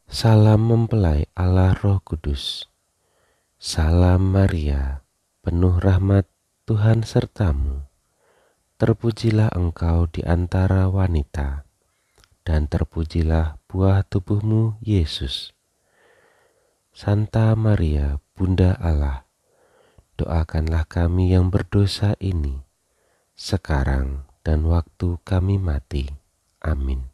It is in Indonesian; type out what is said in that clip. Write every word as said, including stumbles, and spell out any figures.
Salam mempelai Allah Roh Kudus. Salam Maria, penuh rahmat Tuhan sertamu. Terpujilah engkau di antara wanita, dan terpujilah buah tubuhmu, Yesus. Santa Maria, Bunda Allah, doakanlah kami yang berdosa ini, sekarang dan waktu kami mati. Amin.